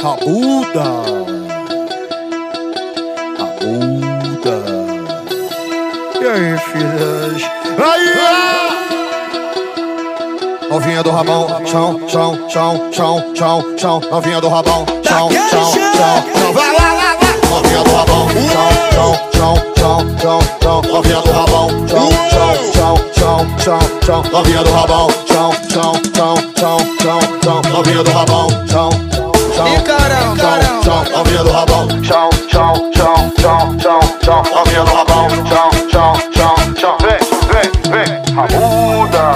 Rabuda, Rabuda. E aí, filhas? Aí, novinha do rabão, chão, chão, chão, chão, chão, chão. Novinha do rabão, chão, chão, chão, chão. Vai lá, lá, lá. Novinha do rabão, chão, chão, chão, chão, chão, chão. Novinha do rabão, chão, chão, chão, chão, chão, chão. Novinha do rabão, chão, chão, chão, chão, chão, chão. Novinha do rabão, chão, chão, carão, carão. chão. Novinha do rabão, chão, chão, chão, chão, chão, chão. Novinha do rabão, chão, chão, chão, chão. Vem, vem, vem, Rabuda.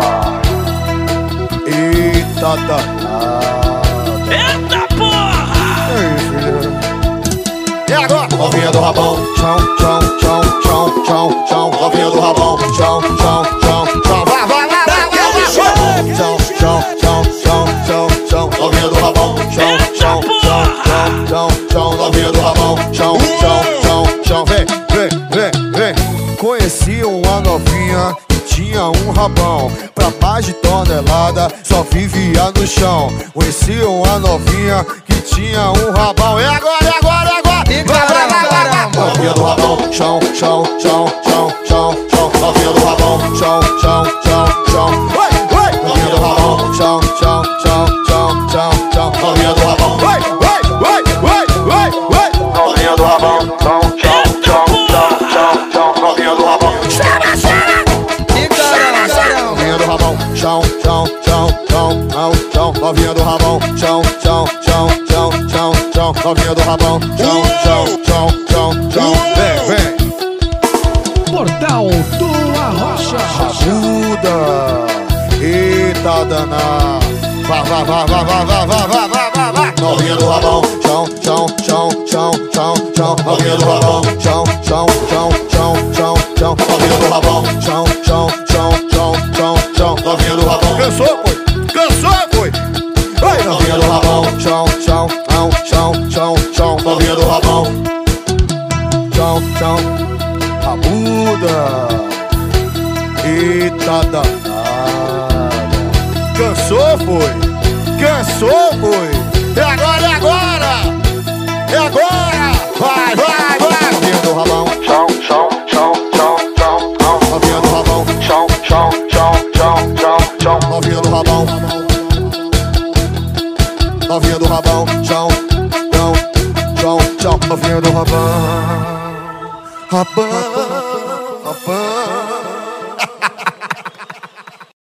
Eita danada. Eita porra! E aí, filha? E agora? Novinha do rabão, chão, chão, chão, chão, chão, chão. Novinha do rabão, chão, chão, chão, chão. Vai, vai, vai, vai, vai, vai. Chão, chão, chão, chão, chão, chão. Novinha do rabão, chão, chão, chão, chão, chão, chão. Novinha do rabão, chão, chão, chão, chão. Vem, vem, vem, vem. Conheci uma novinha que tinha um rabão pra mais de tonelada, só vivia no chão. Conheci uma novinha que tinha um rabão. E agora, e agora, e agora? E caramba! Novinha do rabão, chão, chão, chão, chão, chão, chão. Novinha do rabão, chão, chão, chão, chão. Oi, oi. Novinha do rabão, chão, chão, chão, chão, chão, chão. Novinha do rabão, oi, oi, oi, oi, oi, oi. Novinha do rabão, chão, chão, chão, chão, chão, chão. Novinha do rabão, chama, chama. E caramba, caramba. Novinha do rabão, chão, chão, chão, chão, chão, chão. Novinha do rabão, chão, chão, chão, chão, chão, chão. Novinha do rabão, chão, chão, chão, chão, chão. Vem, vem. Portal do Arrocha. Rabuda, eita danada. Vai, vai, vai, vai, vai, vai, vai, vai, vai, vai. Novinha do rabão, chão, chão, chão, chão, chão, chão. Novinha do rabão, chão, chão, chão, chão, chão, chão. Novinha do rabão, chão, chão, chão, chão, chão, chão. Novinha do rabão, cansou, foi? Cansou, foi? Vai, novinha do rabão, chão, chão, chão, chão, chão, chão. Novinha do rabão, chão, chão. Rabuda, eita danada. Cansou, foi? Cansou, foi? É agora, é agora! É agora! Vai, vai, vai! Novinha do rabão, chão, chão, chão, chão, chão, chão. Novinha do rabão, chão, chão, chão, chão, chão, chão. Novinha do rabão, novinha do rabão,